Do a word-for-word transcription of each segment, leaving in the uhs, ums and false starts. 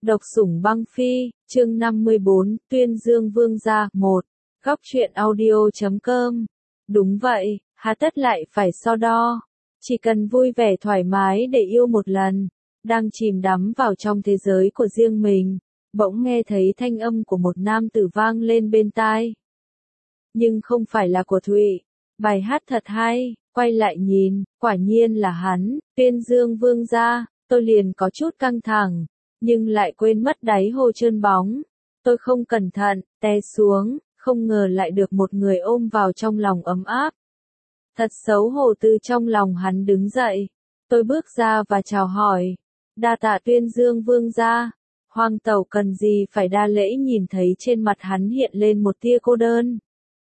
Độc sủng băng phi, chương năm mươi bốn, tuyên dương vương gia, một. Góc truyện audio chấm com. Đúng vậy, hà tất lại phải so đo. Chỉ cần vui vẻ thoải mái để yêu một lần. Đang chìm đắm vào trong thế giới của riêng mình, bỗng nghe thấy thanh âm của một nam tử vang lên bên tai. Nhưng không phải là của Thụy. Bài hát thật hay, quay lại nhìn, quả nhiên là hắn, tuyên dương vương gia. Tôi liền có chút căng thẳng, nhưng lại quên mất đáy hồ trơn bóng. Tôi không cẩn thận, té xuống, không ngờ lại được một người ôm vào trong lòng ấm áp. Thật xấu hổ. Từ trong lòng hắn đứng dậy. Tôi bước ra và chào hỏi. Đa tạ tuyên dương vương gia. Hoàng tẩu cần gì phải đa lễ. Nhìn thấy trên mặt hắn hiện lên một tia cô đơn,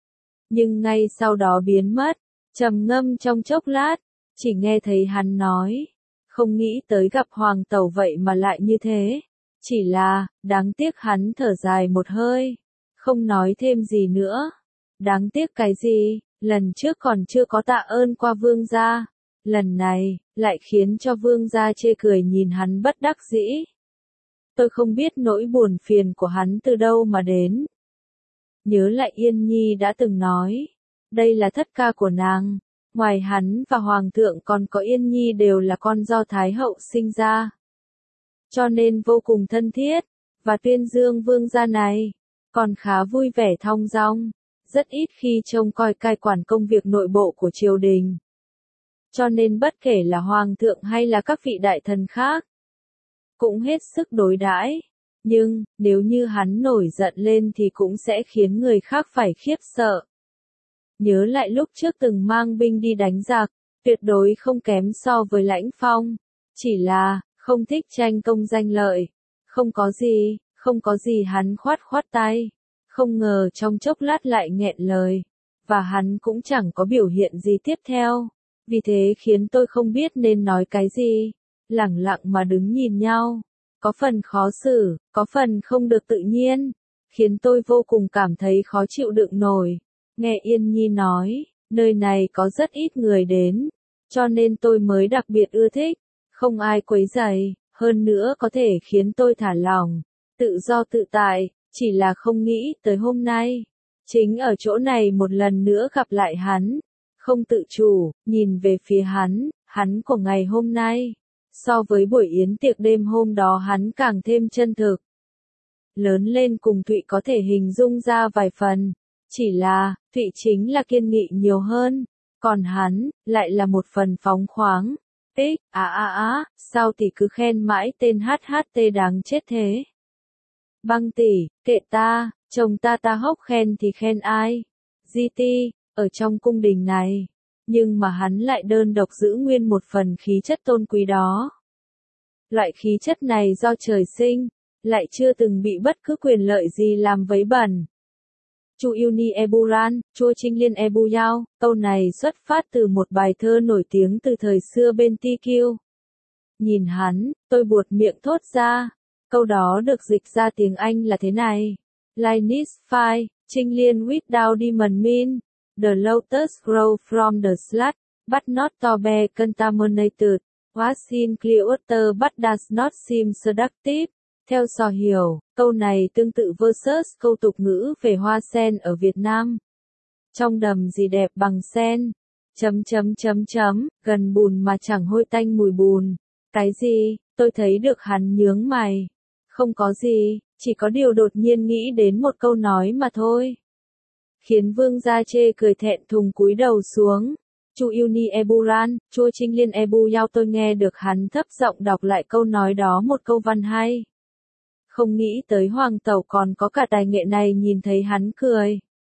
nhưng ngay sau đó biến mất. Trầm ngâm trong chốc lát, chỉ nghe thấy hắn nói. Không nghĩ tới gặp hoàng tẩu vậy mà lại như thế. Chỉ là, đáng tiếc. Hắn thở dài một hơi, không nói thêm gì nữa. Đáng tiếc cái gì? Lần trước còn chưa có tạ ơn qua vương gia, lần này, lại khiến cho vương gia chê cười nhìn hắn bất đắc dĩ. Tôi không biết nỗi buồn phiền của hắn từ đâu mà đến. Nhớ lại Yên Nhi đã từng nói, đây là thất ca của nàng. Ngoài hắn và Hoàng thượng còn có Yên Nhi đều là con do Thái hậu sinh ra. Cho nên vô cùng thân thiết, và tuyên dương vương gia này, còn khá vui vẻ thong dong, rất ít khi trông coi cai quản công việc nội bộ của triều đình. Cho nên bất kể là Hoàng thượng hay là các vị đại thần khác, cũng hết sức đối đãi. Nhưng, nếu như hắn nổi giận lên thì cũng sẽ khiến người khác phải khiếp sợ. Nhớ lại lúc trước từng mang binh đi đánh giặc, tuyệt đối không kém so với Lãnh Phong. Chỉ là, không thích tranh công danh lợi. Không có gì, không có gì. Hắn khoát khoát tay. Không ngờ trong chốc lát lại nghẹn lời. Và hắn cũng chẳng có biểu hiện gì tiếp theo. Vì thế khiến tôi không biết nên nói cái gì. Lẳng lặng mà đứng nhìn nhau. Có phần khó xử, có phần không được tự nhiên. Khiến tôi vô cùng cảm thấy khó chịu đựng nổi. Nghe Yên Nhi nói, nơi này có rất ít người đến. Cho nên tôi mới đặc biệt ưa thích. Không ai quấy rầy, hơn nữa có thể khiến tôi thả lỏng, tự do tự tại. Chỉ là không nghĩ tới hôm nay, chính ở chỗ này một lần nữa gặp lại hắn. Không tự chủ, nhìn về phía hắn, hắn của ngày hôm nay. So với buổi yến tiệc đêm hôm đó hắn càng thêm chân thực. Lớn lên cùng Thụy có thể hình dung ra vài phần. Chỉ là, Thụy chính là kiên nghị nhiều hơn. Còn hắn, lại là một phần phóng khoáng. Ích, á á á, sao tỷ cứ khen mãi tên hát hát tê đáng chết thế. Băng tỷ, kệ ta, chồng ta ta hốc khen thì khen ai. Di ti, ở trong cung đình này. Nhưng mà hắn lại đơn độc giữ nguyên một phần khí chất tôn quý đó. Loại khí chất này do trời sinh, lại chưa từng bị bất cứ quyền lợi gì làm vấy bẩn. Chu yêu ni eburan, chua trinh liên ebu yao, câu này xuất phát từ một bài thơ nổi tiếng từ thời xưa bên Ti Kiêu. Nhìn hắn, tôi buột miệng thốt ra. Câu đó được dịch ra tiếng Anh là thế này. Linus Fine, trinh liên without demon mean. The lotus grow from the slut, but not to be contaminated. Was in clear water but does not seem seductive. Theo Sò hiểu, câu này tương tự versus câu tục ngữ về hoa sen ở Việt Nam. Trong đầm gì đẹp bằng sen. Chấm chấm chấm chấm, gần bùn mà chẳng hôi tanh mùi bùn. Cái gì? Tôi thấy được hắn nhướng mày. Không có gì, chỉ có điều đột nhiên nghĩ đến một câu nói mà thôi. Khiến vương gia chê cười thẹn thùng cúi đầu xuống. Chu yêu ni eburan, chua trinh liên ebu yao. Tôi nghe được hắn thấp giọng đọc lại câu nói đó, một câu văn hay. Không nghĩ tới hoàng tẩu còn có cả tài nghệ này. Nhìn thấy hắn cười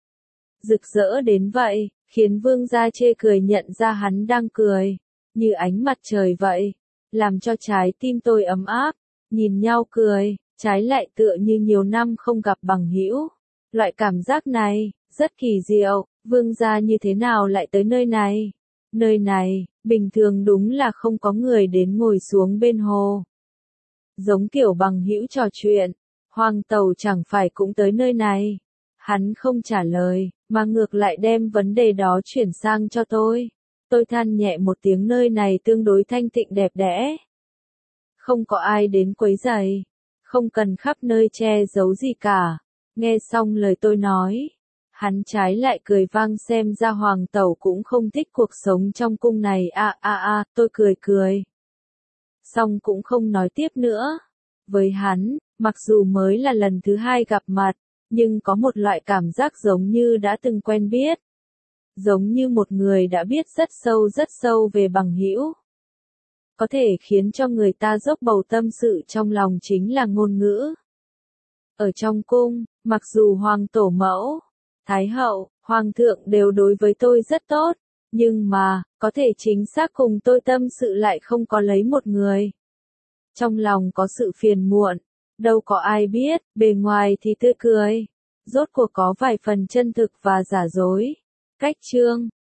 rực rỡ đến vậy, khiến vương gia chê cười nhận ra hắn đang cười, như ánh mặt trời vậy, làm cho trái tim tôi ấm áp. Nhìn nhau cười, trái lại tựa như nhiều năm không gặp bằng hữu. Loại cảm giác này, rất kỳ diệu. Vương gia như thế nào lại tới nơi này? Nơi này, bình thường đúng là không có người đến ngồi xuống bên hồ. Giống kiểu bằng hữu trò chuyện. Hoàng tẩu chẳng phải cũng tới nơi này? Hắn không trả lời, mà ngược lại đem vấn đề đó chuyển sang cho tôi. Tôi than nhẹ một tiếng, nơi này tương đối thanh tịnh đẹp đẽ. Không có ai đến quấy rầy. không cần khắp nơi che giấu gì cả. Nghe xong lời tôi nói, hắn trái lại cười vang xem ra hoàng tẩu cũng không thích cuộc sống trong cung này a a a, tôi cười cười. Xong cũng không nói tiếp nữa. Với hắn, mặc dù mới là lần thứ hai gặp mặt, nhưng có một loại cảm giác giống như đã từng quen biết. Giống như một người đã biết rất sâu rất sâu về bằng hữu. Có thể khiến cho người ta dốc bầu tâm sự trong lòng chính là ngôn ngữ. Ở trong cung, mặc dù hoàng tổ mẫu, thái hậu, hoàng thượng đều đối với tôi rất tốt, nhưng mà, có thể chính xác cùng tôi tâm sự lại không có lấy một người. Trong lòng có sự phiền muộn, đâu có ai biết, bề ngoài thì tươi cười, rốt cuộc có vài phần chân thực và giả dối. Cách chương